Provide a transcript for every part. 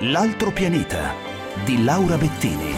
L'altro pianeta di Laura Bettini.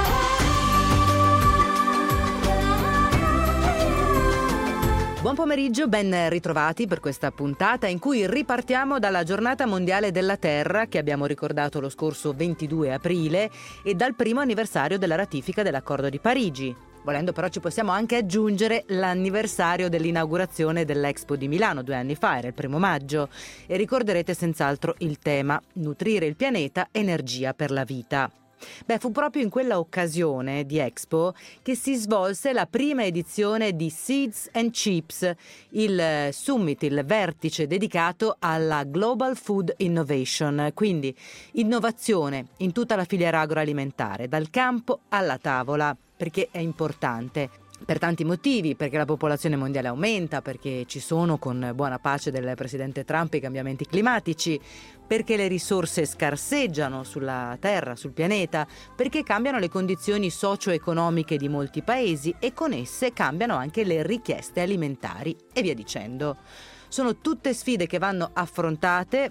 Buon pomeriggio, ben ritrovati per questa puntata in cui ripartiamo dalla Giornata Mondiale della Terra che abbiamo ricordato lo scorso 22 aprile e dal primo anniversario della ratifica dell'Accordo di Parigi. Volendo però ci possiamo anche aggiungere l'anniversario dell'inaugurazione dell'Expo di Milano 2 anni fa, era il 1 maggio, e ricorderete senz'altro il tema Nutrire il pianeta, energia per la vita. Fu proprio in quella occasione di Expo che si svolse la prima edizione di Seeds and Chips, il summit, il vertice dedicato alla Global Food Innovation, quindi innovazione in tutta la filiera agroalimentare, dal campo alla tavola, perché è importante. Per tanti motivi, perché la popolazione mondiale aumenta, perché ci sono, con buona pace del presidente Trump, i cambiamenti climatici, perché le risorse scarseggiano sulla Terra, sul pianeta, perché cambiano le condizioni socio-economiche di molti paesi e con esse cambiano anche le richieste alimentari e via dicendo. Sono tutte sfide che vanno affrontate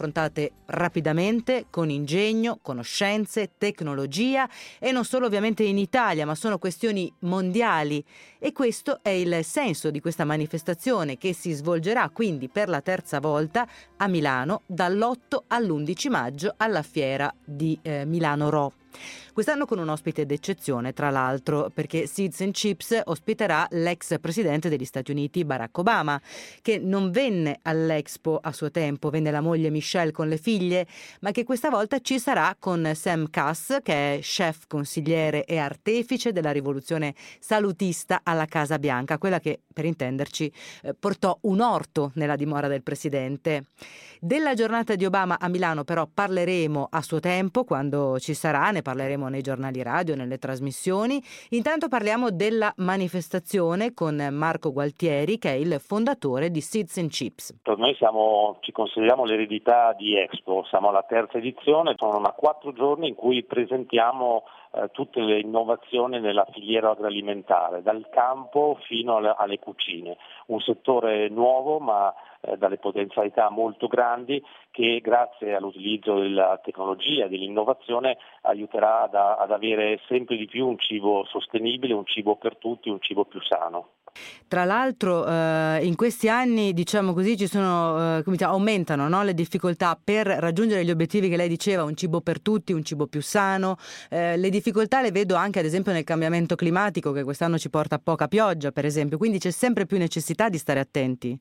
rapidamente, con ingegno, conoscenze, tecnologia e non solo ovviamente in Italia, ma sono questioni mondiali. E questo è il senso di questa manifestazione che si svolgerà quindi per la terza volta a Milano dall'8 all'11 maggio alla fiera di Milano Ro. Quest'anno con un ospite d'eccezione, tra l'altro, perché Seeds and Chips ospiterà l'ex presidente degli Stati Uniti Barack Obama, che non venne all'Expo a suo tempo, venne la moglie Michelle con le figlie, ma che questa volta ci sarà con Sam Kass, che è chef, consigliere e artefice della rivoluzione salutista alla Casa Bianca, quella che, per intenderci, portò un orto nella dimora del presidente. Della giornata di Obama a Milano però parleremo a suo tempo, quando ci sarà, ne parleremo nei giornali radio, nelle trasmissioni. Intanto parliamo della manifestazione con Marco Gualtieri, che è il fondatore di Seeds and Chips. Per noi ci consideriamo l'eredità di Expo, siamo alla terza edizione, sono 4 giorni in cui presentiamo tutte le innovazioni nella filiera agroalimentare, dal campo fino alle cucine, un settore nuovo ma dalle potenzialità molto grandi che grazie all'utilizzo della tecnologia e dell'innovazione aiuterà ad avere sempre di più un cibo sostenibile, un cibo per tutti, un cibo più sano. Tra l'altro in questi anni, diciamo così, ci sono aumentano, no, le difficoltà per raggiungere gli obiettivi che lei diceva, un cibo per tutti, un cibo più sano. Le difficoltà le vedo anche ad esempio nel cambiamento climatico, che quest'anno ci porta a poca pioggia per esempio, quindi c'è sempre più necessità di stare attenti.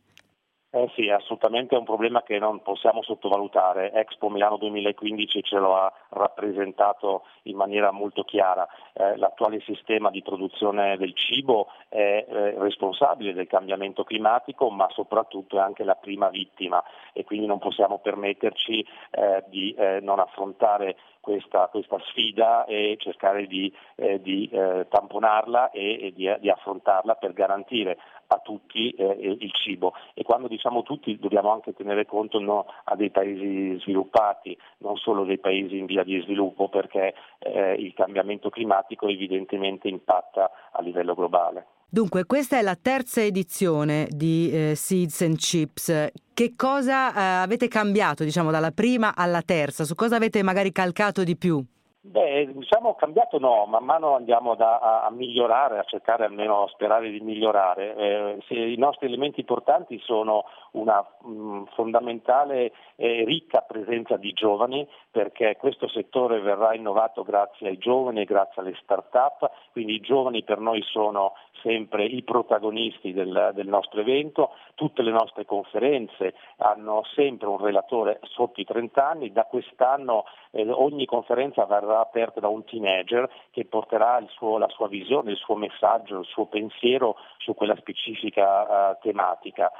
Sì, assolutamente è un problema che non possiamo sottovalutare. Expo Milano 2015 ce lo ha rappresentato in maniera molto chiara. L'attuale sistema di produzione del cibo è responsabile del cambiamento climatico, ma soprattutto è anche la prima vittima e quindi non possiamo permetterci di non affrontare questa sfida e cercare di tamponarla e di affrontarla per garantire a tutti il cibo. E quando diciamo tutti dobbiamo anche tenere conto a dei paesi sviluppati, non solo dei paesi in via di sviluppo, perché il cambiamento climatico evidentemente impatta a livello globale. Dunque, questa è la terza edizione di Seeds and Chips. Che cosa avete cambiato, dalla prima alla terza? Su cosa avete magari calcato di più? Cambiato no, man mano andiamo a migliorare, a cercare almeno, sperare di migliorare. I nostri elementi portanti sono una fondamentale e ricca presenza di giovani, perché questo settore verrà innovato grazie ai giovani e grazie alle start-up, quindi i giovani per noi sono sempre i protagonisti del nostro evento. Tutte le nostre conferenze hanno sempre un relatore sotto i 30 anni, da quest'anno ogni conferenza verrà aperta da un teenager che porterà la sua visione, il suo messaggio, il suo pensiero su quella specifica tematica.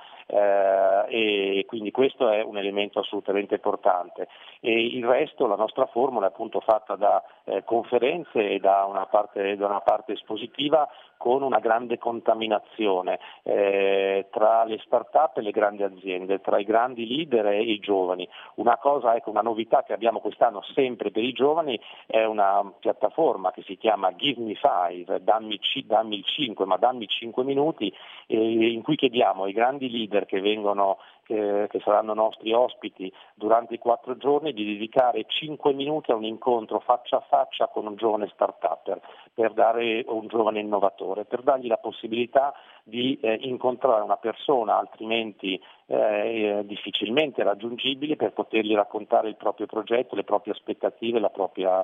E quindi questo è un elemento assolutamente importante. E il resto, la nostra formula è appunto fatta da conferenze e da una parte espositiva con una grande contaminazione tra le start-up e le grandi aziende, tra i grandi leader e i giovani. Una novità che abbiamo quest'anno sempre per i giovani è una piattaforma che si chiama Give Me 5, dammi il 5, ma dammi 5 minuti, in cui chiediamo ai grandi leader che vengono che saranno nostri ospiti durante i 4 giorni, di dedicare 5 minuti a un incontro faccia a faccia con un giovane start-upper, un giovane innovatore, per dargli la possibilità di incontrare una persona altrimenti difficilmente raggiungibile, per potergli raccontare il proprio progetto, le proprie aspettative, la propria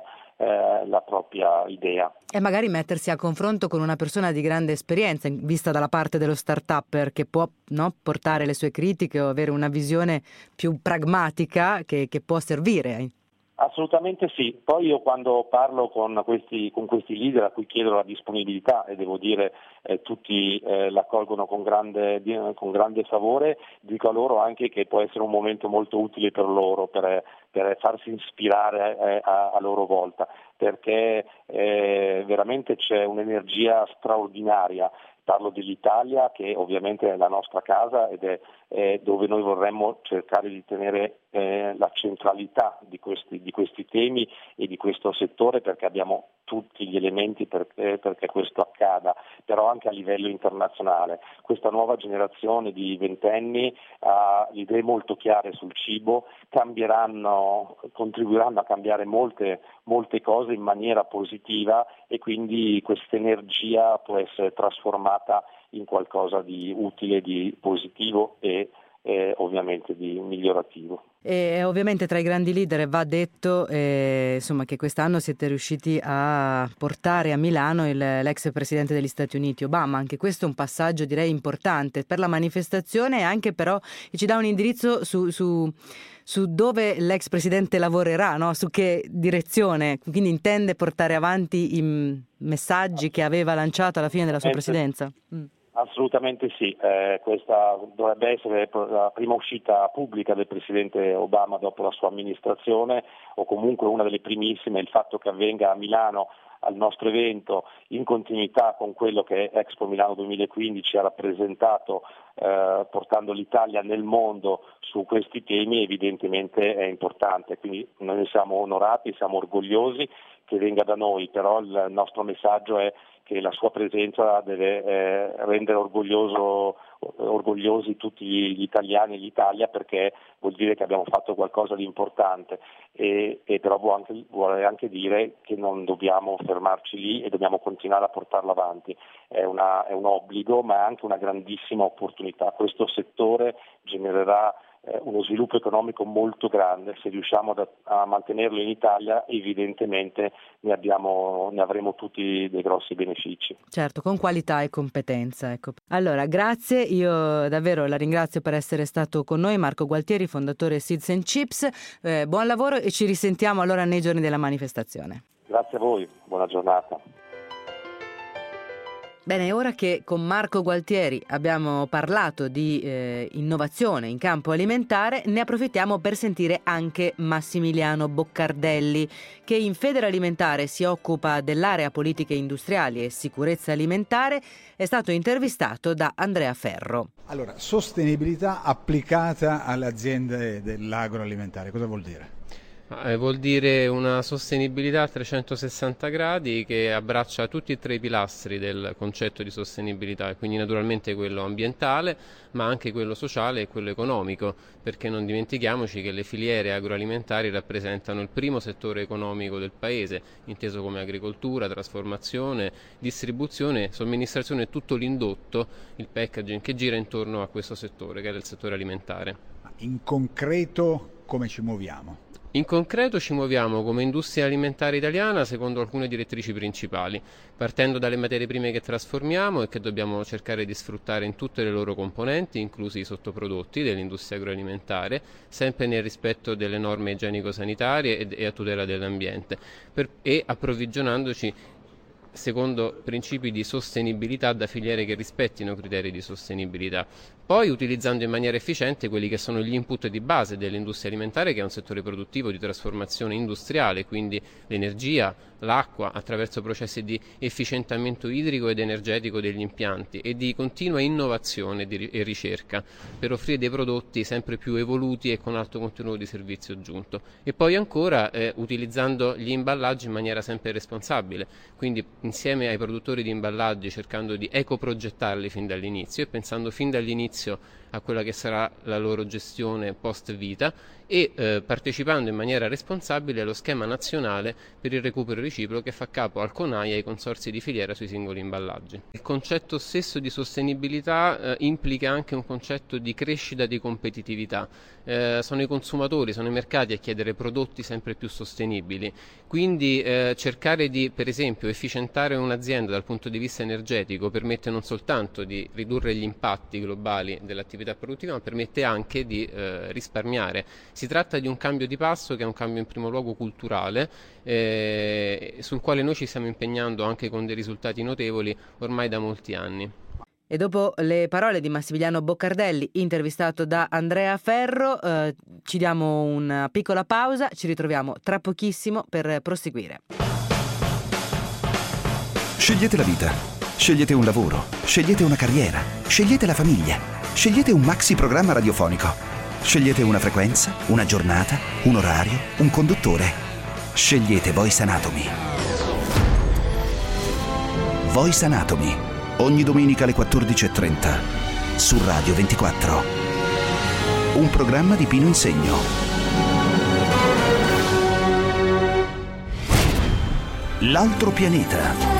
idea. E magari mettersi a confronto con una persona di grande esperienza, vista dalla parte dello start-upper, che può portare le sue critiche o avere una visione più pragmatica che può servire. Assolutamente sì, poi io quando parlo con questi leader a cui chiedo la disponibilità, e devo dire tutti l'accolgono con grande favore, dico a loro anche che può essere un momento molto utile per loro, per farsi ispirare a loro volta, perché veramente c'è un'energia straordinaria. Parlo dell'Italia, che ovviamente è la nostra casa ed è dove noi vorremmo cercare di tenere la centralità di questi temi e di questo settore, perché abbiamo tutti gli elementi perché questo accada, però anche a livello internazionale. Questa nuova generazione di ventenni ha idee molto chiare sul cibo, contribuiranno a cambiare molte cose in maniera positiva, e quindi questa energia può essere trasformata in qualcosa di utile, di positivo e ovviamente di migliorativo. E ovviamente tra i grandi leader va detto che quest'anno siete riusciti a portare a Milano l'ex presidente degli Stati Uniti Obama. Anche questo è un passaggio direi importante per la manifestazione, e anche però ci dà un indirizzo su dove l'ex presidente lavorerà, no? Su che direzione, quindi intende portare avanti i messaggi che aveva lanciato alla fine della sua presidenza. Assolutamente sì, questa dovrebbe essere la prima uscita pubblica del Presidente Obama dopo la sua amministrazione, o comunque una delle primissime. Il fatto che avvenga a Milano al nostro evento, in continuità con quello che Expo Milano 2015 ha rappresentato, portando l'Italia nel mondo su questi temi, evidentemente è importante. Quindi noi siamo onorati, siamo orgogliosi che venga da noi, però il nostro messaggio è che la sua presenza deve rendere orgogliosi tutti gli italiani e l'Italia, perché vuol dire che abbiamo fatto qualcosa di importante, e però vuole anche dire che non dobbiamo fermarci lì e dobbiamo continuare a portarlo avanti. È un obbligo, ma è anche una grandissima opportunità. Questo settore genererà uno sviluppo economico molto grande. Se riusciamo a mantenerlo in Italia, evidentemente ne avremo tutti dei grossi benefici. Certo, con qualità e competenza. Ecco. Allora, grazie, io davvero la ringrazio per essere stato con noi, Marco Gualtieri, fondatore Seeds and Chips. Buon lavoro, e ci risentiamo allora nei giorni della manifestazione. Grazie a voi, buona giornata. Bene, ora che con Marco Gualtieri abbiamo parlato di innovazione in campo alimentare, ne approfittiamo per sentire anche Massimiliano Boccardelli, che in Federalimentare si occupa dell'area politiche industriali e sicurezza alimentare. È stato intervistato da Andrea Ferro. Allora, sostenibilità applicata alle aziende dell'agroalimentare, cosa vuol dire? Vuol dire una sostenibilità a 360 gradi che abbraccia tutti e tre i pilastri del concetto di sostenibilità, quindi naturalmente quello ambientale, ma anche quello sociale e quello economico, perché non dimentichiamoci che le filiere agroalimentari rappresentano il primo settore economico del Paese, inteso come agricoltura, trasformazione, distribuzione, somministrazione e tutto l'indotto, il packaging che gira intorno a questo settore, che è il settore alimentare. In concreto come ci muoviamo? In concreto ci muoviamo come industria alimentare italiana secondo alcune direttrici principali, partendo dalle materie prime che trasformiamo e che dobbiamo cercare di sfruttare in tutte le loro componenti, inclusi i sottoprodotti dell'industria agroalimentare, sempre nel rispetto delle norme igienico-sanitarie e a tutela dell'ambiente, e approvvigionandoci secondo principi di sostenibilità da filiere che rispettino criteri di sostenibilità. Poi utilizzando in maniera efficiente quelli che sono gli input di base dell'industria alimentare, che è un settore produttivo di trasformazione industriale, quindi l'energia, l'acqua, attraverso processi di efficientamento idrico ed energetico degli impianti, e di continua innovazione e ricerca per offrire dei prodotti sempre più evoluti e con alto contenuto di servizio aggiunto. E poi ancora utilizzando gli imballaggi in maniera sempre responsabile, quindi insieme ai produttori di imballaggi cercando di ecoprogettarli fin dall'inizio e pensando fin dall'inizio inizio a quella che sarà la loro gestione post vita e partecipando in maniera responsabile allo schema nazionale per il recupero riciclo che fa capo al CONAI e ai consorzi di filiera sui singoli imballaggi. Il concetto stesso di sostenibilità implica anche un concetto di crescita di competitività. Sono i consumatori, sono i mercati a chiedere prodotti sempre più sostenibili, quindi cercare di, per esempio, efficientare un'azienda dal punto di vista energetico permette non soltanto di ridurre gli impatti globali dell'attività produttiva, ma permette anche di risparmiare. Si tratta di un cambio di passo che è un cambio in primo luogo culturale, sul quale noi ci stiamo impegnando anche con dei risultati notevoli ormai da molti anni. E dopo le parole di Massimiliano Boccardelli, intervistato da Andrea Ferro, ci diamo una piccola pausa, ci ritroviamo tra pochissimo per proseguire. Scegliete la vita, scegliete un lavoro, scegliete una carriera, scegliete la famiglia, scegliete un maxi programma radiofonico, scegliete una frequenza, una giornata, un orario, un conduttore. Scegliete Voice Anatomy. Voice Anatomy, ogni domenica alle 14:30 su Radio 24. Un programma di Pino Insegno. L'altro pianeta.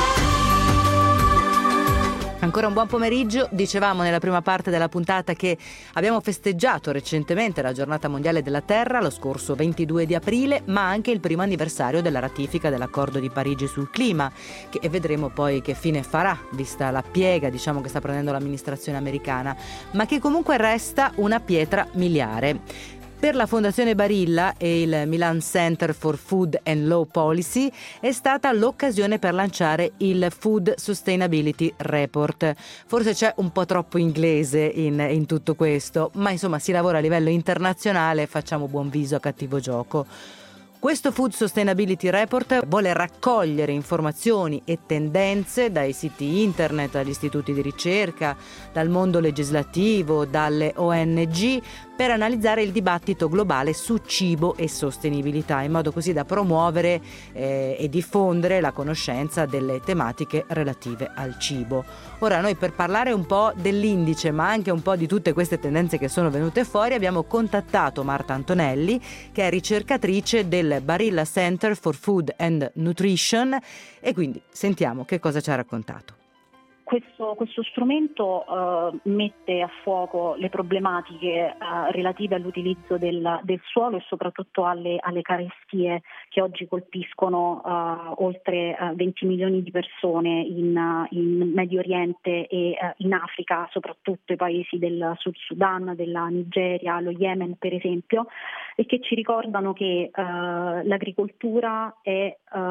Ancora un buon pomeriggio. Dicevamo nella prima parte della puntata che abbiamo festeggiato recentemente la Giornata Mondiale della Terra, lo scorso 22 di aprile, ma anche il primo anniversario della ratifica dell'Accordo di Parigi sul clima, e vedremo poi che fine farà, vista la piega, che sta prendendo l'amministrazione americana, ma che comunque resta una pietra miliare. Per la Fondazione Barilla e il Milan Center for Food and Law Policy è stata l'occasione per lanciare il Food Sustainability Report. Forse c'è un po' troppo inglese in tutto questo, ma insomma si lavora a livello internazionale, facciamo buon viso a cattivo gioco. Questo Food Sustainability Report vuole raccogliere informazioni e tendenze dai siti internet, dagli istituti di ricerca, dal mondo legislativo, dalle ONG, per analizzare il dibattito globale su cibo e sostenibilità, in modo così da promuovere e diffondere la conoscenza delle tematiche relative al cibo. Ora noi, per parlare un po' dell'indice, ma anche un po' di tutte queste tendenze che sono venute fuori, abbiamo contattato Marta Antonelli, che è ricercatrice del Barilla Center for Food and Nutrition, e quindi sentiamo che cosa ci ha raccontato. Questo strumento mette a fuoco le problematiche relative all'utilizzo del suolo e soprattutto alle carestie che oggi colpiscono oltre 20 milioni di persone in Medio Oriente e in Africa, soprattutto i paesi del Sud Sudan, della Nigeria, lo Yemen per esempio, e che ci ricordano che l'agricoltura è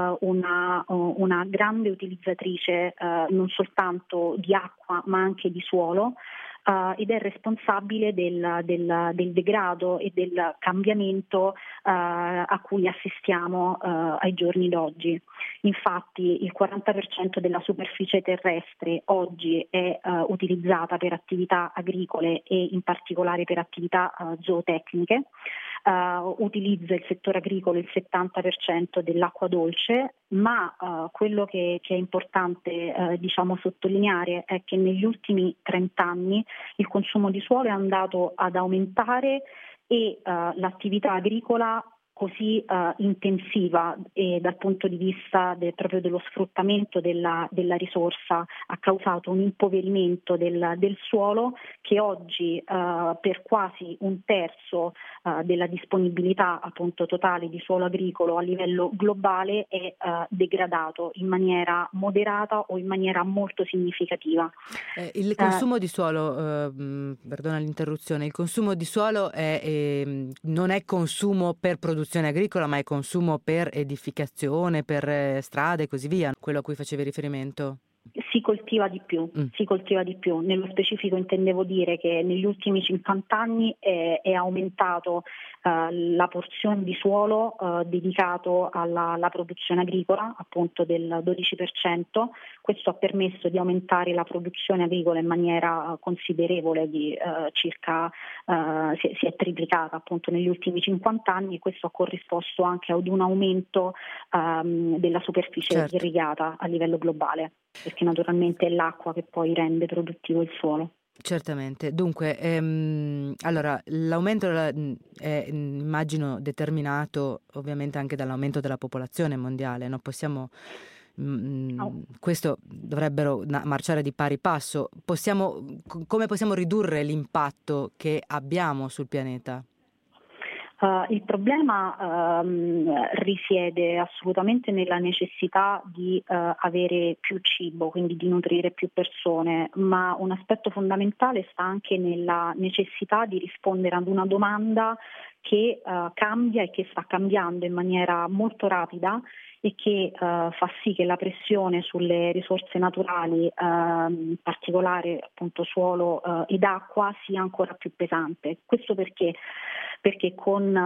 una grande utilizzatrice non soltanto di acqua ma anche di suolo, ed è responsabile del degrado e del cambiamento a cui assistiamo ai giorni d'oggi. Infatti il 40% della superficie terrestre oggi è utilizzata per attività agricole e in particolare per attività zootecniche. Utilizza il settore agricolo il 70% dell'acqua dolce, ma quello che è importante sottolineare è che negli ultimi 30 anni il consumo di suolo è andato ad aumentare e l'attività agricola così intensiva e dal punto di vista proprio dello sfruttamento della risorsa ha causato un impoverimento del suolo che oggi per quasi un terzo della disponibilità appunto totale di suolo agricolo a livello globale è degradato in maniera moderata o in maniera molto significativa. Il consumo di suolo, perdona l'interruzione, il consumo di suolo non è consumo per produzione agricola, ma è consumo per edificazione, per strade e così via, quello a cui facevi riferimento? Si coltiva di più. Nello specifico intendevo dire che negli ultimi 50 anni è aumentato la porzione di suolo dedicato alla produzizione agricola, appunto del 12%. Questo ha permesso di aumentare la produzione agricola in maniera considerevole, si è triplicata appunto negli ultimi 50 anni, e questo ha corrisposto anche ad un aumento della superficie irrigata a livello globale, perché naturalmente è l'acqua che poi rende produttivo il suolo. Certamente. Dunque, allora l'aumento è immagino determinato ovviamente anche dall'aumento della popolazione mondiale, no, questo dovrebbero marciare di pari passo. Come possiamo ridurre l'impatto che abbiamo sul pianeta? Il problema risiede assolutamente nella necessità di avere più cibo, quindi di nutrire più persone, ma un aspetto fondamentale sta anche nella necessità di rispondere ad una domanda che cambia e che sta cambiando in maniera molto rapida e che fa sì che la pressione sulle risorse naturali, in particolare appunto suolo ed acqua, sia ancora più pesante. Questo perché con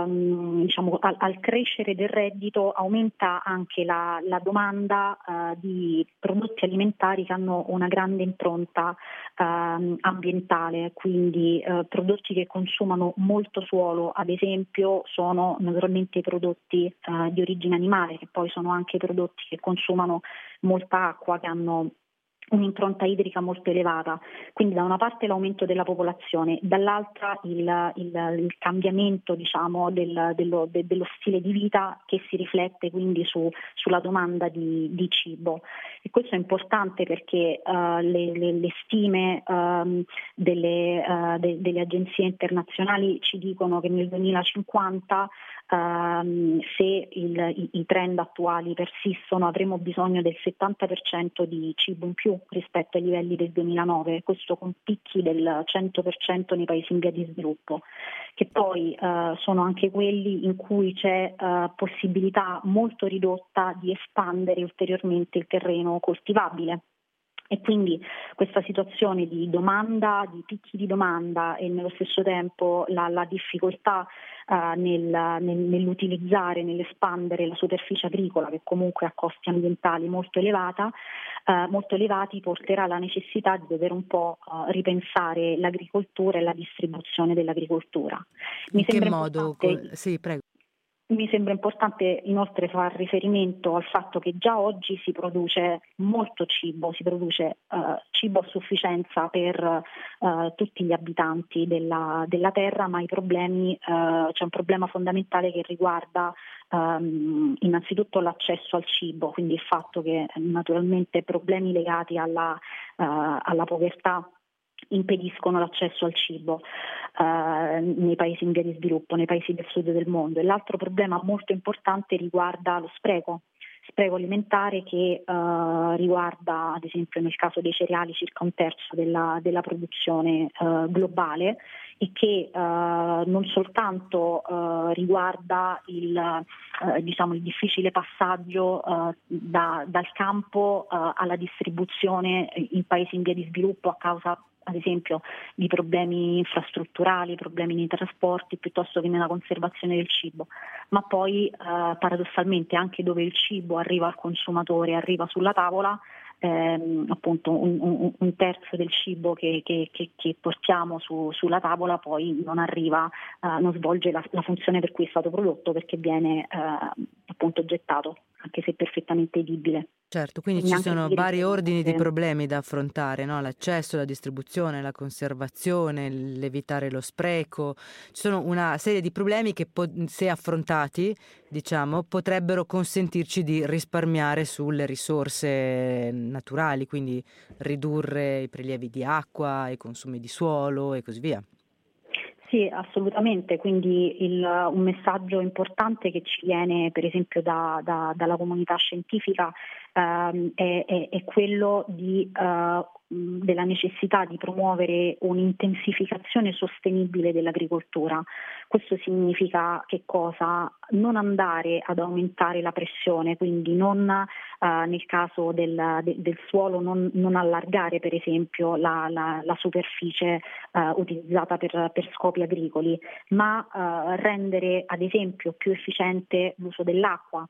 al crescere del reddito aumenta anche la domanda di prodotti alimentari che hanno una grande impronta ambientale, quindi prodotti che consumano molto suolo, ad esempio sono naturalmente i prodotti di origine animale, che poi sono anche prodotti che consumano molta acqua, che hanno un'impronta idrica molto elevata, quindi da una parte l'aumento della popolazione, dall'altra il cambiamento dello stile di vita che si riflette quindi sulla domanda di cibo. E questo è importante perché le stime delle agenzie internazionali ci dicono che nel 2050 se i trend attuali persistono avremo bisogno del 70% di cibo in più rispetto ai livelli del 2009, questo con picchi del 100% nei paesi in via di sviluppo, che poi sono anche quelli in cui c'è possibilità molto ridotta di espandere ulteriormente il terreno coltivabile. E quindi questa situazione di domanda, di picchi di domanda e nello stesso tempo la difficoltà nell'utilizzare, nell'espandere la superficie agricola, che comunque ha costi ambientali molto elevati, porterà alla necessità di dover un po' ripensare l'agricoltura e la distribuzione dell'agricoltura. In che modo? Sì, prego. Mi sembra importante inoltre far riferimento al fatto che già oggi si produce molto cibo, si produce cibo a sufficienza per tutti gli abitanti della terra, ma c'è un problema fondamentale che riguarda innanzitutto l'accesso al cibo, quindi il fatto che naturalmente problemi legati alla povertà impediscono l'accesso al cibo nei paesi in via di sviluppo, nei paesi del sud del mondo. E l'altro problema molto importante riguarda lo spreco alimentare che riguarda, ad esempio nel caso dei cereali, circa un terzo della produzione globale, e che non soltanto riguarda il difficile passaggio dal campo alla distribuzione in paesi in via di sviluppo a causa ad esempio di problemi infrastrutturali, problemi nei trasporti, piuttosto che nella conservazione del cibo, ma poi paradossalmente anche dove il cibo arriva al consumatore, arriva sulla tavola, appunto un terzo del cibo che portiamo sulla tavola poi non arriva, non svolge la funzione per cui è stato prodotto, perché viene appunto gettato, anche se perfettamente edibile. Certo, quindi ci sono vari ordini di problemi da affrontare, no? L'accesso, la distribuzione, la conservazione, l'evitare lo spreco. Ci sono una serie di problemi che se affrontati, diciamo, potrebbero consentirci di risparmiare sulle risorse naturali, quindi ridurre i prelievi di acqua, i consumi di suolo e così via. Sì, assolutamente, quindi un messaggio importante che ci viene per esempio dalla comunità scientifica è quello della necessità di promuovere un'intensificazione sostenibile dell'agricoltura. Questo significa che cosa? Non andare ad aumentare la pressione, quindi non nel caso del suolo non allargare per esempio la superficie utilizzata per scopi agricoli, ma rendere ad esempio più efficiente l'uso dell'acqua.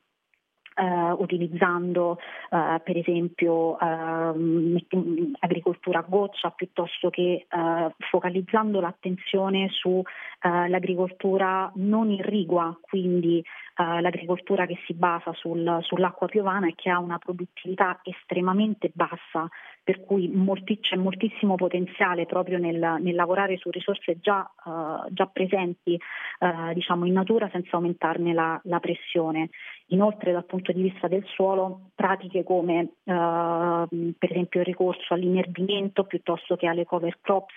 Utilizzando per esempio agricoltura a goccia, piuttosto che focalizzando l'attenzione su l'agricoltura non irrigua, quindi l'agricoltura che si basa sull'acqua piovana e che ha una produttività estremamente bassa, per cui c'è moltissimo potenziale proprio nel lavorare su risorse già presenti diciamo in natura senza aumentarne la pressione. Inoltre dal punto di vista del suolo, pratiche come per esempio il ricorso all'inerbimento piuttosto che alle cover crops,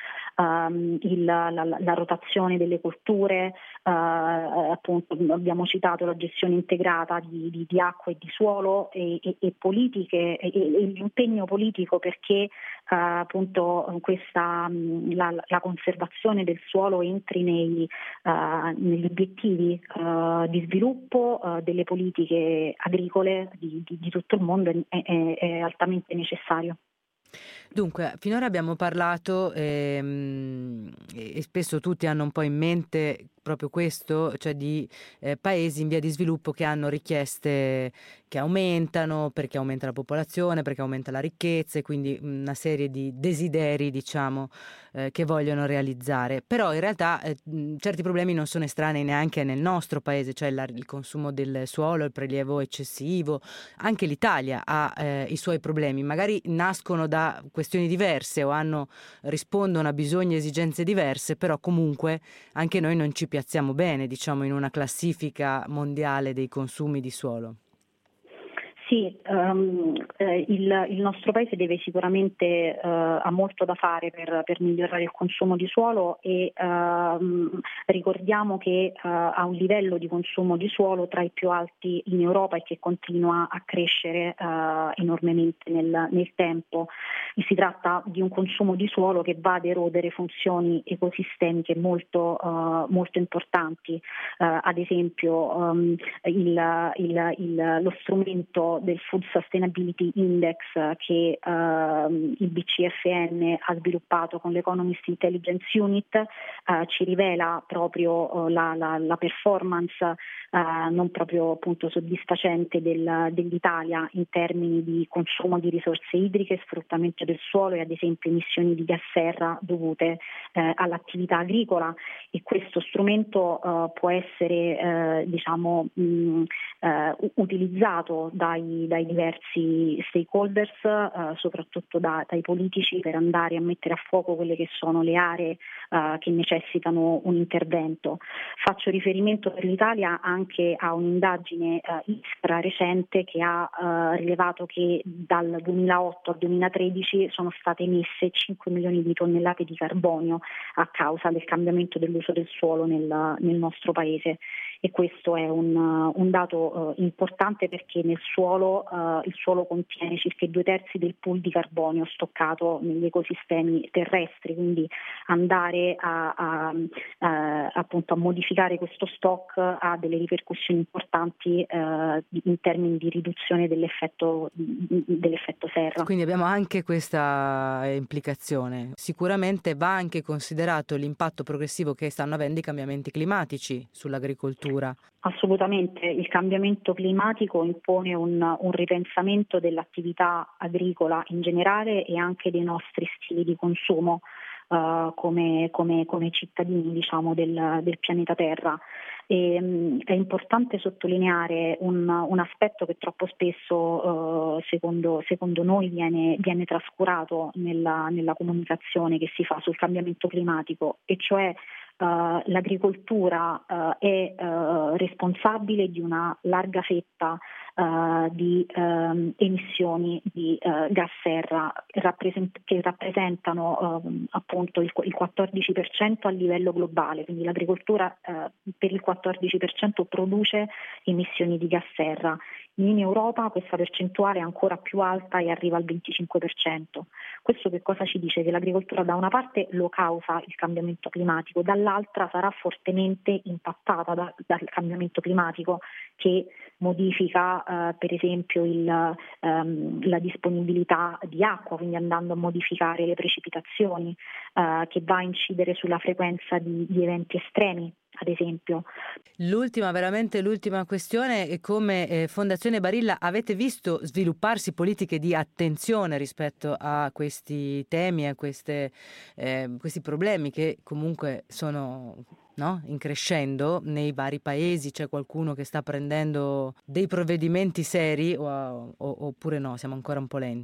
la rotazione delle colture, appunto abbiamo citato la gestione integrata di acqua e di suolo e politiche e l'impegno politico perché appunto la conservazione del suolo entri negli obiettivi di sviluppo delle politiche agricole di tutto il mondo è altamente necessario. Dunque, finora abbiamo parlato e spesso tutti hanno un po' in mente proprio questo, cioè di paesi in via di sviluppo che hanno richieste che aumentano perché aumenta la popolazione, perché aumenta la ricchezza e quindi una serie di desideri, diciamo, che vogliono realizzare. Però in realtà certi problemi non sono estranei neanche nel nostro paese, cioè il consumo del suolo, il prelievo eccessivo. Anche l'Italia ha i suoi problemi, magari nascono da questioni diverse o rispondono a bisogni e esigenze diverse, però comunque anche noi non ci piazziamo bene, diciamo, in una classifica mondiale dei consumi di suolo. Sì, il nostro paese deve sicuramente ha molto da fare per migliorare il consumo di suolo e ricordiamo che ha un livello di consumo di suolo tra i più alti in Europa e che continua a crescere enormemente nel tempo. E si tratta di un consumo di suolo che va ad erodere funzioni ecosistemiche molto importanti, ad esempio lo strumento del Food Sustainability Index che il BCFN ha sviluppato con l'Economist Intelligence Unit ci rivela proprio la performance non proprio appunto soddisfacente dell'Italia in termini di consumo di risorse idriche, sfruttamento del suolo e ad esempio emissioni di gas serra dovute all'attività agricola, e questo strumento può essere utilizzato dai diversi stakeholders, soprattutto dai politici, per andare a mettere a fuoco quelle che sono le aree che necessitano un intervento. Faccio riferimento per l'Italia anche a un'indagine ISPRA recente che ha rilevato che dal 2008 al 2013 sono state emesse 5 milioni di tonnellate di carbonio a causa del cambiamento dell'uso del suolo nel nostro paese, e questo è un dato importante perché nel suolo il suolo contiene circa i 2/3 del pool di carbonio stoccato negli ecosistemi terrestri, quindi andare appunto a modificare questo stock ha delle ripercussioni importanti in termini di riduzione dell'effetto serra. Quindi abbiamo anche questa implicazione. Sicuramente va anche considerato l'impatto progressivo che stanno avendo i cambiamenti climatici sull'agricoltura. Assolutamente, il cambiamento climatico impone un ripensamento dell'attività agricola in generale e anche dei nostri stili di consumo come cittadini, diciamo, del pianeta Terra. E, è importante sottolineare un aspetto che troppo spesso secondo noi viene trascurato nella comunicazione che si fa sul cambiamento climatico, e cioè l'agricoltura è responsabile di una larga fetta di emissioni di gas serra che rappresentano appunto il 14% a livello globale, quindi l'agricoltura per il 14% produce emissioni di gas serra. In Europa questa percentuale è ancora più alta e arriva al 25%. Questo che cosa ci dice? Che l'agricoltura da una parte lo causa il cambiamento climatico, dall'altra sarà fortemente impattata dal cambiamento climatico, che modifica per esempio la disponibilità di acqua, quindi andando a modificare le precipitazioni, che va a incidere sulla frequenza di eventi estremi, ad esempio. Veramente l'ultima questione è come Fondazione Barilla avete visto svilupparsi politiche di attenzione rispetto a questi temi, a questi problemi che comunque sono in crescendo nei vari paesi? C'è qualcuno che sta prendendo dei provvedimenti seri oppure no, siamo ancora un po' lenti?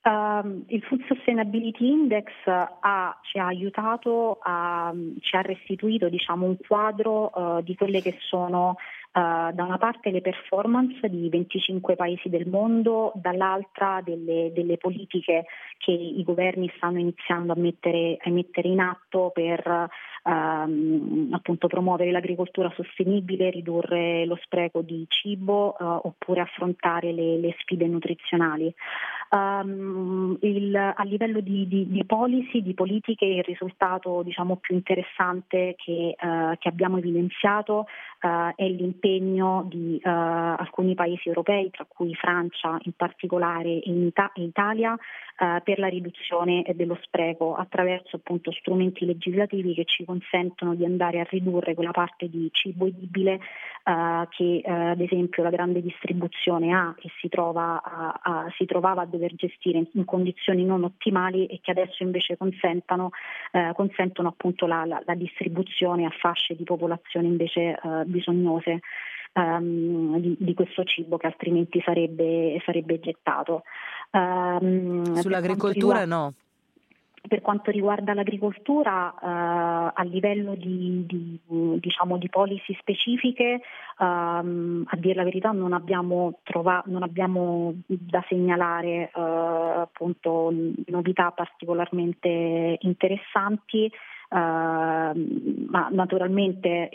Il Food Sustainability Index ci ha aiutato, ci ha restituito un quadro di quelle che sono da una parte le performance di 25 paesi del mondo, dall'altra delle politiche che i governi stanno iniziando a mettere in atto per appunto promuovere l'agricoltura sostenibile, ridurre lo spreco di cibo oppure affrontare le sfide nutrizionali. A livello di policy, di politiche, il risultato più interessante che abbiamo evidenziato è l'impegno di alcuni paesi europei, tra cui Francia in particolare e Italia, per la riduzione dello spreco attraverso appunto strumenti legislativi che ci consentono di andare a ridurre quella parte di cibo edibile che ad esempio la grande distribuzione ha e si trovava a dover gestire in condizioni non ottimali e che adesso invece consentono appunto la distribuzione a fasce di popolazione invece bisognose di questo cibo che altrimenti sarebbe gettato. Sull'agricoltura no. Per quanto riguarda l'agricoltura, a livello di policy specifiche, a dire la verità non abbiamo da segnalare appunto novità particolarmente interessanti. Ma naturalmente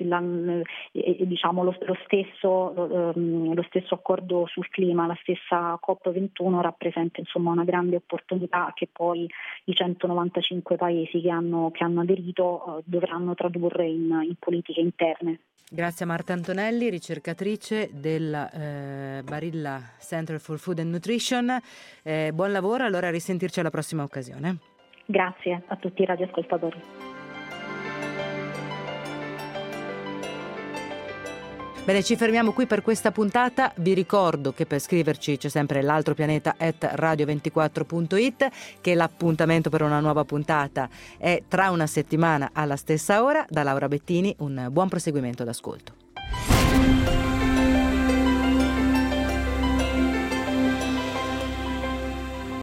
lo stesso accordo sul clima, la stessa COP21 rappresenta una grande opportunità che poi i 195 paesi che hanno aderito dovranno tradurre in politiche interne. Grazie a Marta Antonelli, ricercatrice del Barilla Center for Food and Nutrition. Buon lavoro, allora a risentirci alla prossima occasione. Grazie a tutti i radioascoltatori. Bene, ci fermiamo qui per questa puntata. Vi ricordo che per scriverci c'è sempre l'altropianeta@radio24.it, che l'appuntamento per una nuova puntata è tra una settimana alla stessa ora. Da Laura Bettini un buon proseguimento d'ascolto.